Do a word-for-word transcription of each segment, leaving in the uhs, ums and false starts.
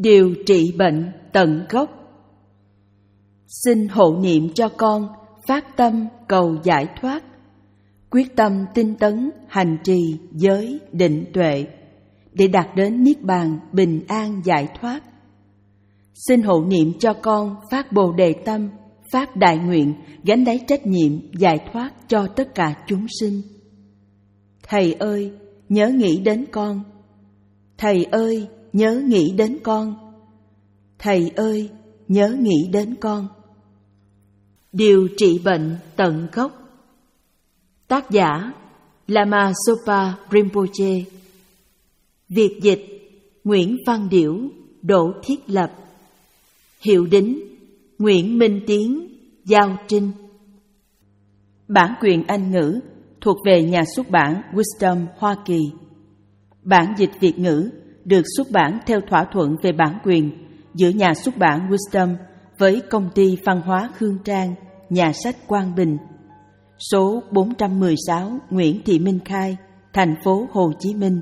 Điều trị bệnh tận gốc. Xin hộ niệm cho con phát tâm cầu giải thoát, quyết tâm tinh tấn hành trì giới định tuệ để đạt đến niết bàn bình an giải thoát. Xin hộ niệm cho con phát bồ đề tâm, phát đại nguyện gánh lấy trách nhiệm giải thoát cho tất cả chúng sinh. Thầy ơi, nhớ nghĩ đến con. Thầy ơi, nhớ nghĩ đến con. Thầy ơi, nhớ nghĩ đến con. Điều trị bệnh tận gốc. Tác giả Lama Zopa Rinpoche. Việt dịch Nguyễn Văn Điểu, Đỗ Thiết Lập. Hiệu đính Nguyễn Minh Tiến, Giao Trinh. Bản quyền Anh ngữ thuộc về nhà xuất bản Wisdom Hoa Kỳ. Bản dịch Việt ngữ được xuất bản theo thỏa thuận về bản quyền giữa nhà xuất bản Wisdom với công ty văn hóa Hương Trang, nhà sách Quang Bình, số bốn trăm mười sáu Nguyễn Thị Minh Khai, thành phố Hồ Chí Minh.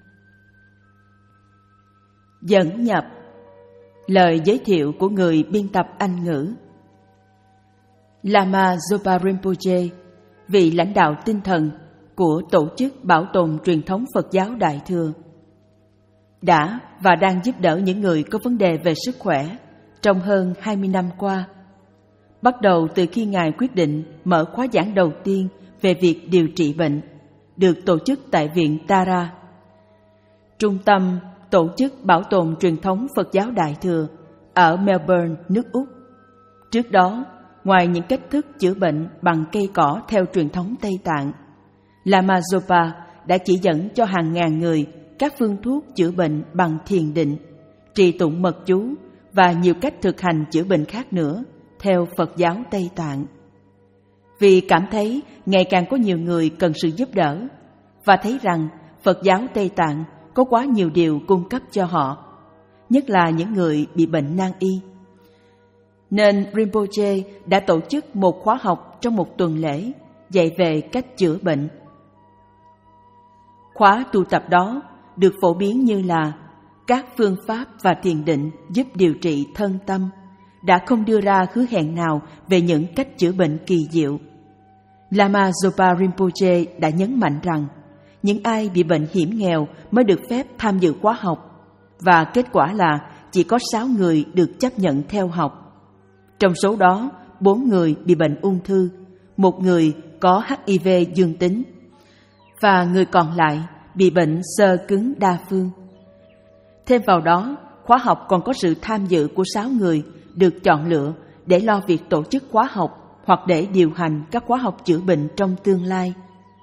Dẫn nhập lời giới thiệu của người biên tập Anh ngữ. Lama Zopa Rinpoche, vị lãnh đạo tinh thần của Tổ chức Bảo tồn Truyền thống Phật giáo Đại Thừa, đã và đang giúp đỡ những người có vấn đề về sức khỏe trong hơn hai mươi năm qua, bắt đầu từ khi Ngài quyết định mở khóa giảng đầu tiên về việc điều trị bệnh, được tổ chức tại Viện Tara, Trung tâm Tổ chức Bảo tồn Truyền thống Phật giáo Đại Thừa ở Melbourne, nước Úc. Trước đó, ngoài những cách thức chữa bệnh bằng cây cỏ theo truyền thống Tây Tạng, Lama Zopa đã chỉ dẫn cho hàng ngàn người các phương thuốc chữa bệnh bằng thiền định, trì tụng mật chú và nhiều cách thực hành chữa bệnh khác nữa theo Phật giáo Tây Tạng. Vì cảm thấy ngày càng có nhiều người cần sự giúp đỡ và thấy rằng Phật giáo Tây Tạng có quá nhiều điều cung cấp cho họ, nhất là những người bị bệnh nan y, nên Rinpoche đã tổ chức một khóa học trong một tuần lễ dạy về cách chữa bệnh. Khóa tu tập đó được phổ biến như là các phương pháp và thiền định giúp điều trị thân tâm, đã không đưa ra hứa hẹn nào về những cách chữa bệnh kỳ diệu. Lama Zopa Rinpoche đã nhấn mạnh rằng những ai bị bệnh hiểm nghèo mới được phép tham dự khóa học, và kết quả là chỉ có sáu người được chấp nhận theo học. Trong số đó, bốn người bị bệnh ung thư, một người có hát i vê dương tính, và người còn lại bị bệnh xơ cứng đa phương. Thêm vào đó, khóa học còn có sự tham dự của sáu người được chọn lựa để lo việc tổ chức khóa học hoặc để điều hành các khóa học chữa bệnh trong tương lai.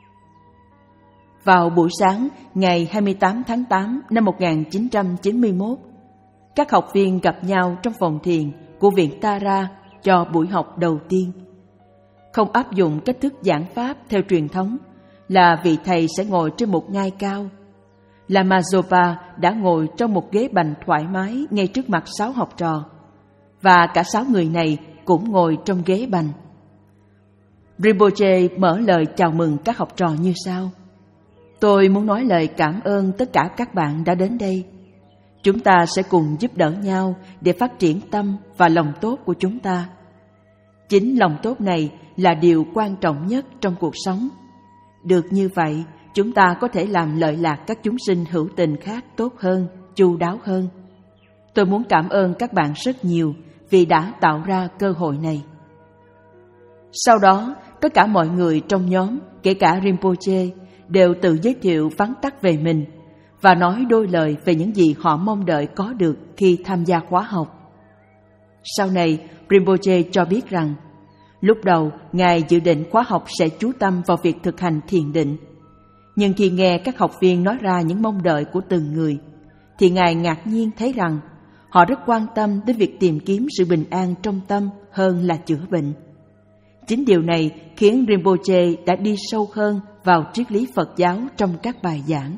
Vào buổi sáng ngày hai mươi tám tháng tám năm một nghìn chín trăm chín mươi mốt, các học viên gặp nhau trong phòng thiền của Viện Tara cho buổi học đầu tiên. Không áp dụng cách thức giảng pháp theo truyền thống là vị thầy sẽ ngồi trên một ngai cao. Lama Zopa đã ngồi trong một ghế bành thoải mái ngay trước mặt sáu học trò, và cả sáu người này cũng ngồi trong ghế bành. Rinpoche mở lời chào mừng các học trò như sau: Tôi muốn nói lời cảm ơn tất cả các bạn đã đến đây. Chúng ta sẽ cùng giúp đỡ nhau để phát triển tâm và lòng tốt của chúng ta. Chính lòng tốt này là điều quan trọng nhất trong cuộc sống. Được như vậy, chúng ta có thể làm lợi lạc các chúng sinh hữu tình khác tốt hơn, chu đáo hơn. Tôi muốn cảm ơn các bạn rất nhiều vì đã tạo ra cơ hội này. Sau đó, tất cả mọi người trong nhóm, kể cả Rinpoche, đều tự giới thiệu vắn tắt về mình và nói đôi lời về những gì họ mong đợi có được khi tham gia khóa học. Sau này, Rinpoche cho biết rằng, lúc đầu Ngài dự định khóa học sẽ chú tâm vào việc thực hành thiền định. Nhưng khi nghe các học viên nói ra những mong đợi của từng người, thì Ngài ngạc nhiên thấy rằng họ rất quan tâm đến việc tìm kiếm sự bình an trong tâm hơn là chữa bệnh. Chính điều này khiến Rinpoche đã đi sâu hơn vào triết lý Phật giáo trong các bài giảng.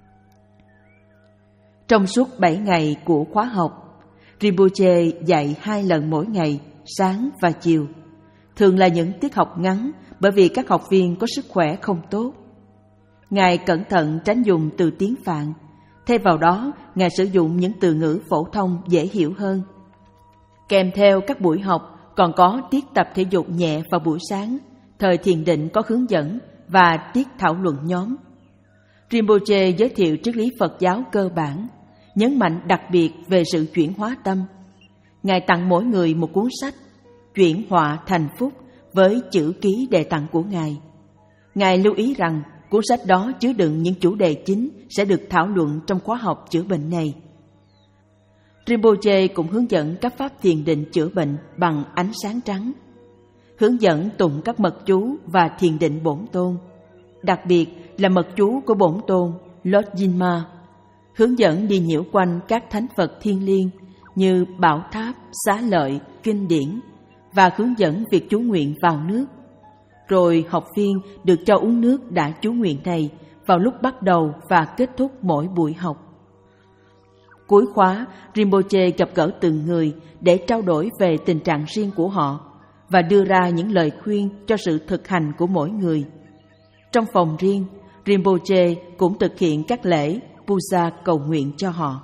Trong suốt bảy ngày của khóa học, Rinpoche dạy hai lần mỗi ngày, sáng và chiều. Thường là những tiết học ngắn bởi vì các học viên có sức khỏe không tốt. Ngài cẩn thận tránh dùng từ tiếng Phạn, Thay vào đó, Ngài sử dụng những từ ngữ phổ thông dễ hiểu hơn. Kèm theo các buổi học còn có tiết tập thể dục nhẹ vào buổi sáng, thời thiền định có hướng dẫn và tiết thảo luận nhóm. Rinpoche giới thiệu triết lý Phật giáo cơ bản, nhấn mạnh đặc biệt về sự chuyển hóa tâm. Ngài tặng mỗi người một cuốn sách, Chuyển họa thành phúc, với chữ ký đề tặng của Ngài. Ngài lưu ý rằng cuốn sách đó chứa đựng những chủ đề chính sẽ được thảo luận trong khóa học chữa bệnh này. Rinpoche cũng hướng dẫn các pháp thiền định chữa bệnh bằng ánh sáng trắng, hướng dẫn tụng các mật chú và thiền định bổn tôn, đặc biệt là mật chú của bổn tôn Lord Jinma, hướng dẫn đi nhiễu quanh các thánh Phật thiêng liêng như Bảo Tháp, Xá Lợi, Kinh Điển, và hướng dẫn việc chú nguyện vào nước. Rồi học viên được cho uống nước đã chú nguyện này vào lúc bắt đầu và kết thúc mỗi buổi học. Cuối khóa, Rinpoche gặp gỡ từng người để trao đổi về tình trạng riêng của họ và đưa ra những lời khuyên cho sự thực hành của mỗi người. Trong phòng riêng, Rinpoche cũng thực hiện các lễ puja cầu nguyện cho họ.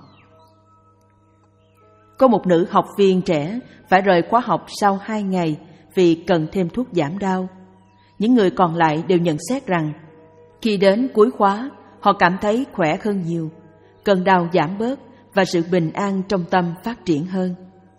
Có một nữ học viên trẻ phải rời khóa học sau hai ngày vì cần thêm thuốc giảm đau. Những người còn lại đều nhận xét rằng khi đến cuối khóa, họ cảm thấy khỏe hơn nhiều, cơn đau giảm bớt và sự bình an trong tâm phát triển hơn.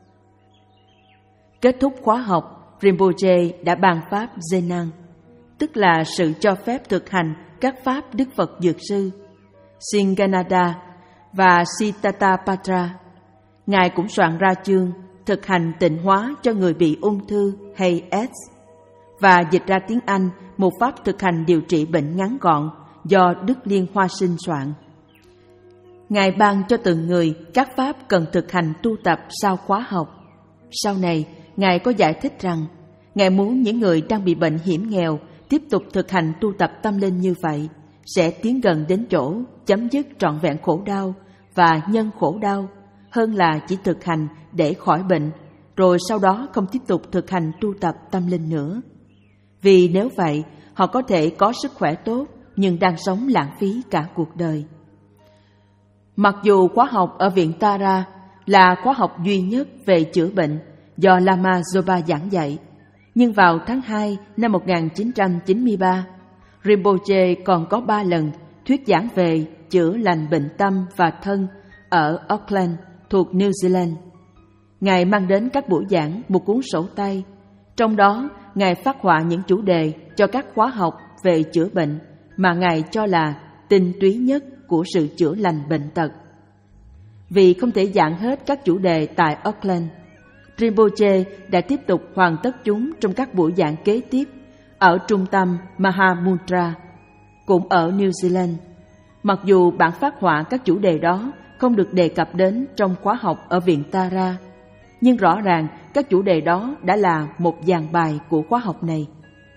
Kết thúc khóa học, Rinpoche đã ban pháp Zenang, tức là sự cho phép thực hành các pháp Đức Phật Dược Sư, Singanada và Siddhartha. Ngài cũng soạn ra chương thực hành tịnh hóa cho người bị ung thư hay AIDS và dịch ra tiếng Anh một pháp thực hành điều trị bệnh ngắn gọn do Đức Liên Hoa Sinh soạn. Ngài ban cho từng người các pháp cần thực hành tu tập sau khóa học. Sau này, Ngài có giải thích rằng Ngài muốn những người đang bị bệnh hiểm nghèo tiếp tục thực hành tu tập tâm linh như vậy sẽ tiến gần đến chỗ chấm dứt trọn vẹn khổ đau và nhân khổ đau, hơn là chỉ thực hành để khỏi bệnh, rồi sau đó không tiếp tục thực hành tu tập tâm linh nữa. Vì nếu vậy, họ có thể có sức khỏe tốt nhưng đang sống lãng phí cả cuộc đời. Mặc dù khóa học ở viện Tara là khóa học duy nhất về chữa bệnh do Lama Zopa giảng dạy, nhưng vào tháng hai năm một nghìn chín trăm chín mươi ba, Rinpoche còn có ba lần thuyết giảng về chữa lành bệnh tâm và thân ở Auckland thuộc New Zealand. Ngài mang đến các buổi giảng một cuốn sổ tay, trong đó Ngài phác họa những chủ đề cho các khóa học về chữa bệnh mà Ngài cho là tinh túy nhất của sự chữa lành bệnh tật. Vì không thể giảng hết các chủ đề tại Auckland, Rinpoche đã tiếp tục hoàn tất chúng trong các buổi giảng kế tiếp ở trung tâm Mahamudra, cũng ở New Zealand. Mặc dù bản phác họa các chủ đề đó không được đề cập đến trong khóa học ở viện Tara, nhưng rõ ràng các chủ đề đó đã là một dàn bài của khóa học này.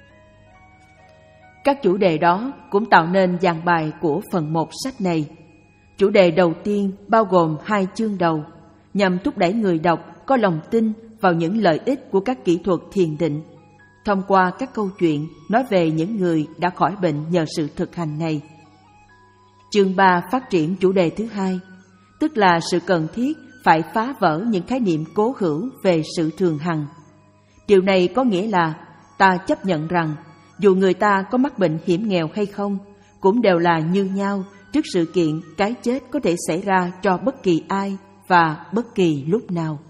Các chủ đề đó cũng tạo nên dàn bài của phần một sách này. Chủ đề đầu tiên bao gồm hai chương đầu, nhằm thúc đẩy người đọc có lòng tin vào những lợi ích của các kỹ thuật thiền định, thông qua các câu chuyện nói về những người đã khỏi bệnh nhờ sự thực hành này. Chương ba phát triển chủ đề thứ hai, tức là sự cần thiết phải phá vỡ những khái niệm cố hữu về sự thường hằng. Điều này có nghĩa là ta chấp nhận rằng dù người ta có mắc bệnh hiểm nghèo hay không, cũng đều là như nhau trước sự kiện cái chết có thể xảy ra cho bất kỳ ai và bất kỳ lúc nào.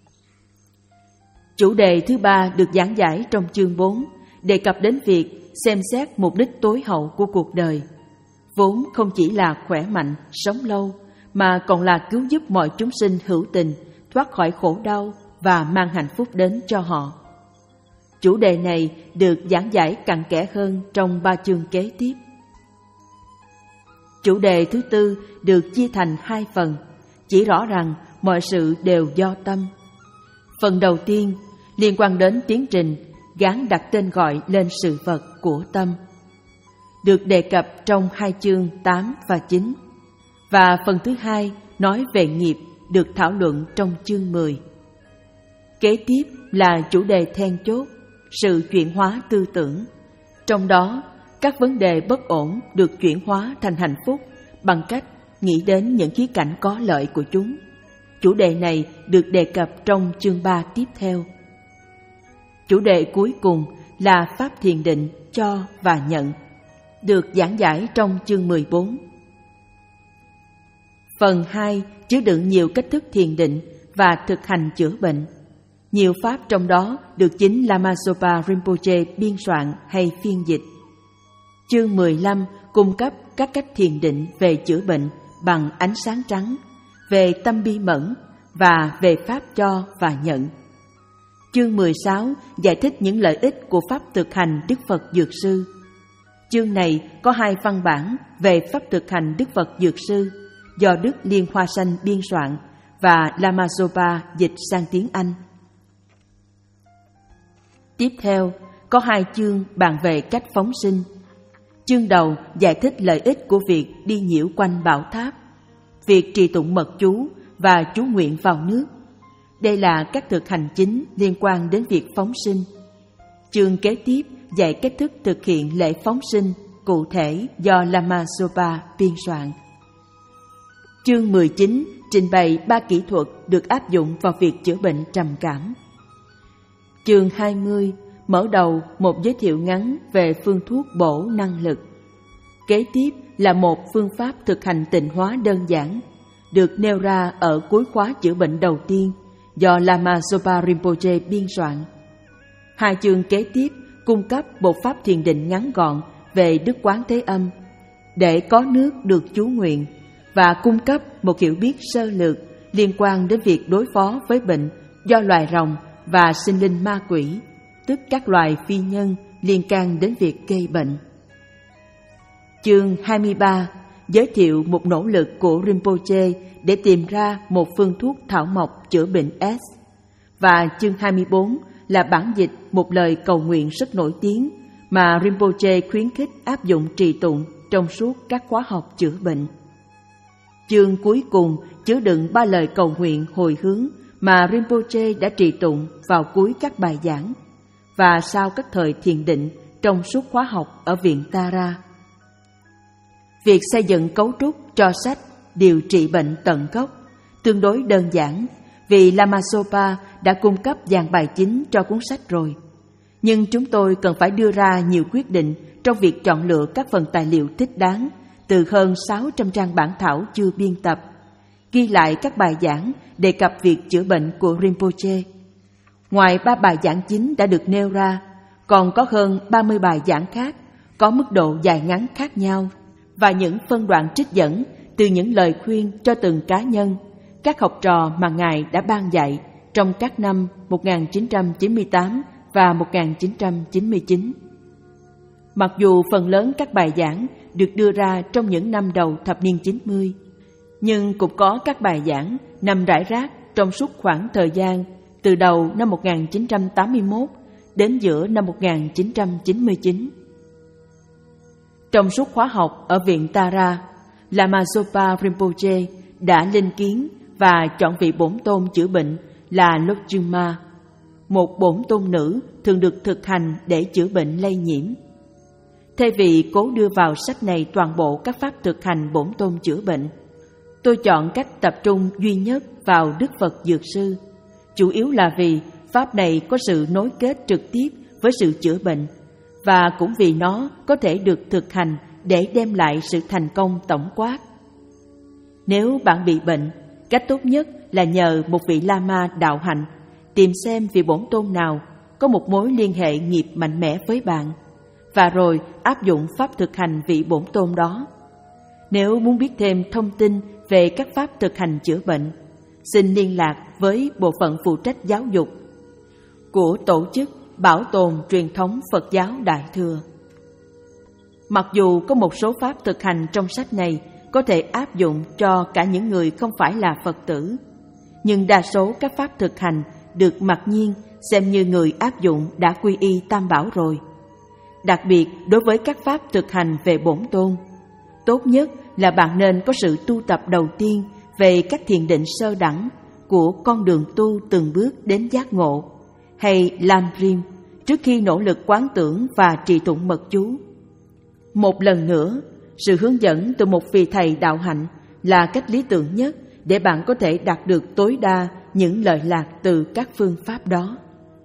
Chủ đề thứ ba được giảng giải trong chương bốn, đề cập đến việc xem xét mục đích tối hậu của cuộc đời, vốn không chỉ là khỏe mạnh, sống lâu, mà còn là cứu giúp mọi chúng sinh hữu tình thoát khỏi khổ đau và mang hạnh phúc đến cho họ. Chủ đề này được giảng giải cặn kẽ hơn trong ba chương kế tiếp. Chủ đề thứ tư được chia thành hai phần, chỉ rõ rằng mọi sự đều do tâm. Phần đầu tiên liên quan đến tiến trình gán đặt tên gọi lên sự vật của tâm, được đề cập trong hai chương tám và chín, và phần thứ hai nói về nghiệp được thảo luận trong chương mười. Kế tiếp là chủ đề then chốt, sự chuyển hóa tư tưởng. Trong đó, các vấn đề bất ổn được chuyển hóa thành hạnh phúc bằng cách nghĩ đến những khía cạnh có lợi của chúng. Chủ đề này được đề cập trong chương ba tiếp theo. Chủ đề cuối cùng là pháp thiền định cho và nhận, được giảng giải trong chương mười bốn. Phần hai chứa đựng nhiều cách thức thiền định và thực hành chữa bệnh. Nhiều pháp trong đó được chính Lama Zopa Rinpoche biên soạn hay phiên dịch. Chương mười lăm cung cấp các cách thiền định về chữa bệnh bằng ánh sáng trắng, về tâm bi mẫn và về pháp cho và nhận. Chương mười sáu giải thích những lợi ích của pháp thực hành Đức Phật Dược Sư. Chương này có hai văn bản về pháp thực hành Đức Phật Dược Sư do Đức Liên Hoa Sanh biên soạn và Lama Zopa dịch sang tiếng Anh. Tiếp theo, có hai chương bàn về cách phóng sinh. Chương đầu giải thích lợi ích của việc đi nhiễu quanh bảo tháp, việc trì tụng mật chú và chú nguyện vào nước. Đây là các thực hành chính liên quan đến việc phóng sinh. Chương kế tiếp dạy cách thức thực hiện lễ phóng sinh cụ thể do Lama Zopa biên soạn. Chương mười chín trình bày ba kỹ thuật được áp dụng vào việc chữa bệnh trầm cảm. Chương hai mươi mở đầu một giới thiệu ngắn về phương thuốc bổ năng lực. Kế tiếp là một phương pháp thực hành tịnh hóa đơn giản, được nêu ra ở cuối khóa chữa bệnh đầu tiên do Lama Zopa Rinpoche biên soạn. Hai chương kế tiếp cung cấp một pháp thiền định ngắn gọn về Đức Quán Thế Âm, để có nước được chú nguyện, và cung cấp một hiểu biết sơ lược liên quan đến việc đối phó với bệnh do loài rồng và sinh linh ma quỷ, tức các loài phi nhân liên can đến việc gây bệnh. Chương hai mươi ba giới thiệu một nỗ lực của Rinpoche để tìm ra một phương thuốc thảo mộc chữa bệnh S. Và chương hai mươi bốn là bản dịch một lời cầu nguyện rất nổi tiếng mà Rinpoche khuyến khích áp dụng trì tụng trong suốt các khóa học chữa bệnh. Chương cuối cùng chứa đựng ba lời cầu nguyện hồi hướng mà Rinpoche đã trì tụng vào cuối các bài giảng và sau các thời thiền định trong suốt khóa học ở viện Tara. Việc xây dựng cấu trúc cho sách điều trị bệnh tận gốc tương đối đơn giản vì Lama Zopa đã cung cấp dàn bài chính cho cuốn sách rồi. Nhưng chúng tôi cần phải đưa ra nhiều quyết định trong việc chọn lựa các phần tài liệu thích đáng từ hơn sáu trăm trang bản thảo chưa biên tập, ghi lại các bài giảng đề cập việc chữa bệnh của Rinpoche. Ngoài ba bài giảng chính đã được nêu ra, còn có hơn ba mươi bài giảng khác có mức độ dài ngắn khác nhau và những phân đoạn trích dẫn từ những lời khuyên cho từng cá nhân, các học trò mà Ngài đã ban dạy trong các năm một nghìn chín trăm chín mươi tám và một nghìn chín trăm chín mươi chín. Mặc dù phần lớn các bài giảng được đưa ra trong những năm đầu thập niên chín mươi, nhưng cũng có các bài giảng nằm rải rác trong suốt khoảng thời gian từ đầu năm một nghìn chín trăm tám mươi mốt đến giữa năm một nghìn chín trăm chín mươi chín. Trong suốt khóa học ở viện Tara, Lama Zopa Rinpoche đã lên kiến và chọn vị bổn tôn chữa bệnh là Lojuma, một bổn tôn nữ thường được thực hành để chữa bệnh lây nhiễm. Thay vì cố đưa vào sách này toàn bộ các pháp thực hành bổn tôn chữa bệnh, tôi chọn cách tập trung duy nhất vào Đức Phật Dược Sư, chủ yếu là vì pháp này có sự nối kết trực tiếp với sự chữa bệnh, và cũng vì nó có thể được thực hành để đem lại sự thành công tổng quát. Nếu bạn bị bệnh, cách tốt nhất là nhờ một vị Lama đạo hạnh tìm xem vị bổn tôn nào có một mối liên hệ nghiệp mạnh mẽ với bạn, và rồi áp dụng pháp thực hành vị bổn tôn đó. Nếu muốn biết thêm thông tin về các pháp thực hành chữa bệnh, xin liên lạc với bộ phận phụ trách giáo dục của Tổ chức Bảo tồn Truyền thống Phật giáo Đại Thừa. Mặc dù có một số pháp thực hành trong sách này có thể áp dụng cho cả những người không phải là Phật tử, nhưng đa số các pháp thực hành được mặc nhiên xem như người áp dụng đã quy y Tam Bảo rồi. Đặc biệt đối với các pháp thực hành về bổn tôn, tốt nhất là bạn nên có sự tu tập đầu tiên về các thiền định sơ đẳng của con đường tu từng bước đến giác ngộ, hay Lamrim, trước khi nỗ lực quán tưởng và trì tụng mật chú. Một lần nữa, sự hướng dẫn từ một vị thầy đạo hạnh là cách lý tưởng nhất để bạn có thể đạt được tối đa những lợi lạc từ các phương pháp đó.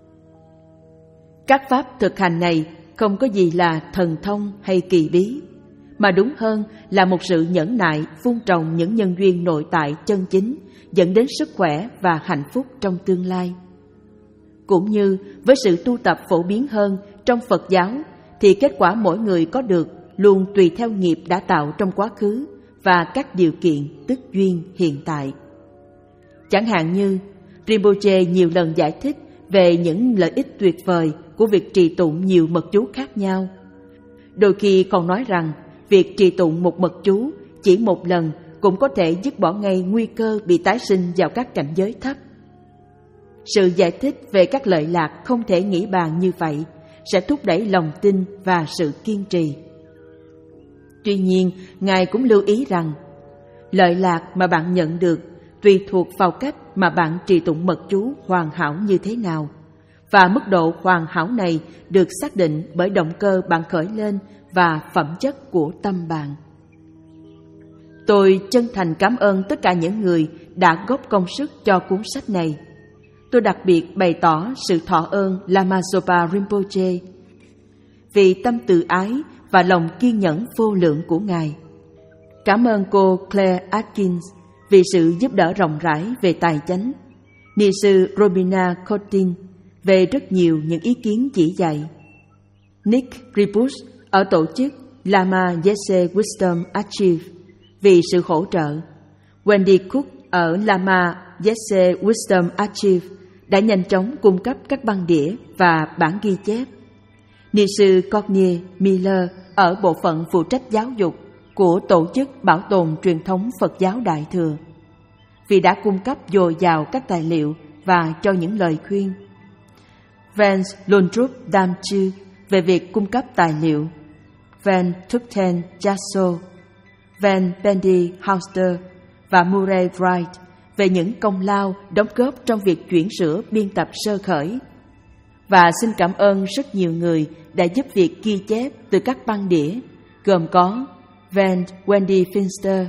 Các pháp thực hành này không có gì là thần thông hay kỳ bí, mà đúng hơn là một sự nhẫn nại vun trồng những nhân duyên nội tại chân chính dẫn đến sức khỏe và hạnh phúc trong tương lai. Cũng như với sự tu tập phổ biến hơn trong Phật giáo, thì kết quả mỗi người có được luôn tùy theo nghiệp đã tạo trong quá khứ và các điều kiện tức duyên hiện tại. Chẳng hạn như Rinpoche nhiều lần giải thích về những lợi ích tuyệt vời của việc trì tụng nhiều mật chú khác nhau. Đôi khi còn nói rằng việc trì tụng một mật chú chỉ một lần cũng có thể dứt bỏ ngay nguy cơ bị tái sinh vào các cảnh giới thấp. Sự giải thích về các lợi lạc không thể nghĩ bàn như vậy sẽ thúc đẩy lòng tin và sự kiên trì. Tuy nhiên, Ngài cũng lưu ý rằng lợi lạc mà bạn nhận được tùy thuộc vào cách mà bạn trì tụng mật chú hoàn hảo như thế nào, và mức độ hoàn hảo này được xác định bởi động cơ bạn khởi lên và phẩm chất của tâm bạn. Tôi chân thành cảm ơn tất cả những người đã góp công sức cho cuốn sách này. Tôi đặc biệt bày tỏ sự thọ ơn Lama Zopa Rinpoche vì tâm từ ái và lòng kiên nhẫn vô lượng của Ngài. Cảm ơn cô Claire Atkins vì sự giúp đỡ rộng rãi về tài chánh, ni sư Robina Cotin về rất nhiều những ý kiến chỉ dạy, Nick Ribus ở tổ chức Lama Yese Wisdom Archive vì sự hỗ trợ, Wendy Cook ở Lama Yese Wisdom Archive đã nhanh chóng cung cấp các băng đĩa và bản ghi chép, ni sư Cornier Miller ở bộ phận phụ trách giáo dục của Tổ chức Bảo tồn Truyền thống Phật giáo Đại Thừa vì đã cung cấp dồi dào các tài liệu và cho những lời khuyên, Vance Lundrup Damchu về việc cung cấp tài liệu, Van Thukten Jasso, Van Bendy Hauster và Murray Wright về những công lao đóng góp trong việc chuyển sửa biên tập sơ khởi. Và xin cảm ơn rất nhiều người đã giúp việc ghi chép từ các băng đĩa, gồm có Van Wendy Finster,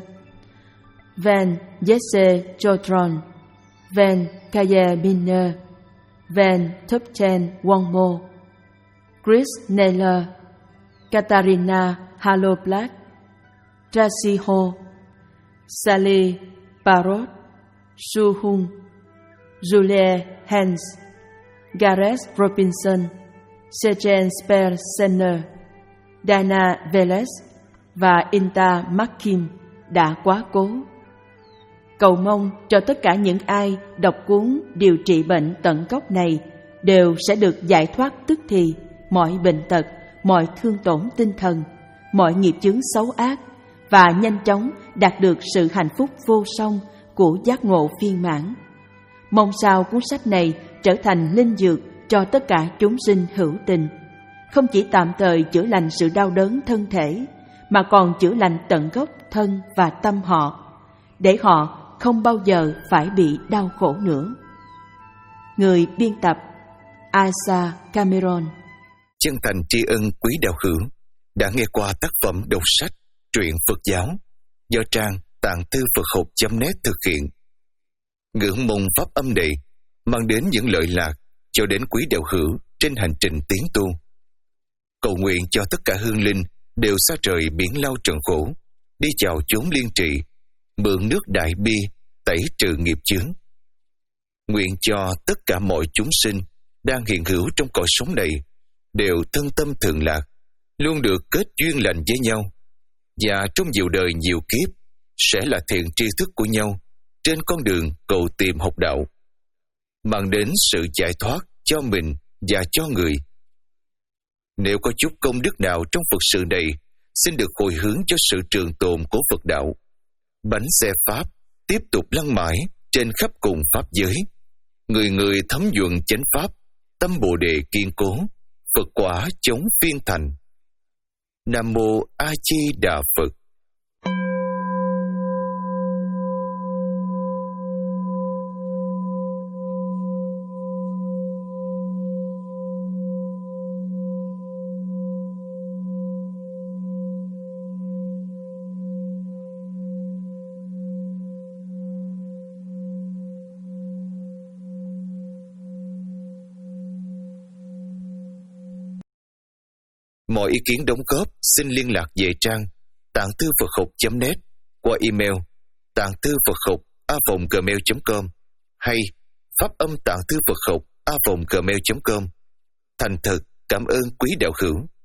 Van Jesse Jotron, Van Kaya Minner, Van Thupten Wongmo, Chris Naylor, Katarina Halo Black, Tracy Ho, Sally Barrot, Su Hung, Julie Hens, Gareth Robinson, Sergeant Spencer, Dana Veles và Inta Makin đã quá cố. Cầu mong cho tất cả những ai đọc cuốn điều trị bệnh tận gốc này đều sẽ được giải thoát tức thì mọi bệnh tật, mọi thương tổn tinh thần, mọi nghiệp chướng xấu ác và nhanh chóng đạt được sự hạnh phúc vô song của giác ngộ viên mãn. Mong sao cuốn sách này trở thành linh dược cho tất cả chúng sinh hữu tình, không chỉ tạm thời chữa lành sự đau đớn thân thể, mà còn chữa lành tận gốc thân và tâm họ, để họ không bao giờ phải bị đau khổ nữa. Người biên tập Asa Cameron. Chân thành tri ân quý đạo hữu đã nghe qua tác phẩm đọc sách Truyện Phật giáo do trang tạng thư Phật học chấm net thực hiện. Ngưỡng mong pháp âm này mang đến những lợi lạc cho đến quý đạo hữu trên hành trình tiến tu. Cầu nguyện cho tất cả hương linh đều xa trời biển lao trần khổ, đi chào chốn liên trị, mượn nước đại bi tẩy trừ nghiệp chướng. Nguyện cho tất cả mọi chúng sinh đang hiện hữu trong cõi sống này đều thân tâm thường lạc, luôn được kết duyên lành với nhau, và trong nhiều đời nhiều kiếp sẽ là thiện tri thức của nhau trên con đường cầu tìm học đạo, mang đến sự giải thoát cho mình và cho người. Nếu có chút công đức nào trong Phật sự này, xin được hồi hướng cho sự trường tồn của Phật đạo. Bánh xe Pháp tiếp tục lăn mãi trên khắp cùng Pháp giới. Người người thấm nhuận chánh Pháp, tâm Bồ Đề kiên cố, Phật quả chống phiên thành. Nam Mô A Di Đà Phật. Mọi ý kiến đóng góp xin liên lạc về trang tạng thư Phật học chấm net qua email tạng thư Phật học a vòng gmail chấm com hay pháp âm tạng thư Phật học a vòng gmail chấm com. Thành thật cảm ơn quý đạo hữu.